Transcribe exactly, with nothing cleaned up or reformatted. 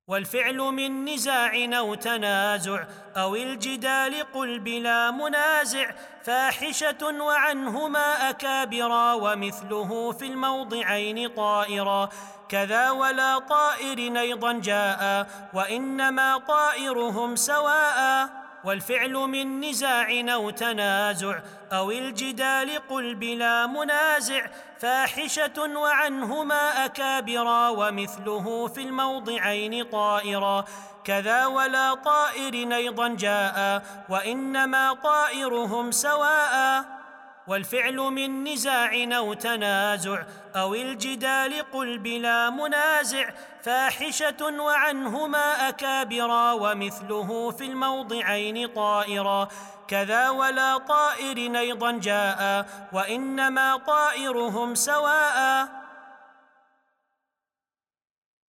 والفعل من نزاع أو تنازع أو الجدال قل بلا منازع فاحشة وعنهما أكابرا ومثله في الموضعين طائرا كذا ولا طائر أيضا جاء وإنما طائرهم سواء والفعل من نزاع أو تنازع أو الجدال قل بلا منازع فاحشة وعنهما أكابرا ومثله في الموضعين طائرا كذا ولا طائر أيضا جاء وإنما طائرهم سواء والفعل من نزاع أو تنازع أو الجدال قل بلا منازع فاحشة وعنهما أكابرا ومثله في الموضعين طائرا كذا ولا طائر أيضا جاء وإنما طائرهم سواء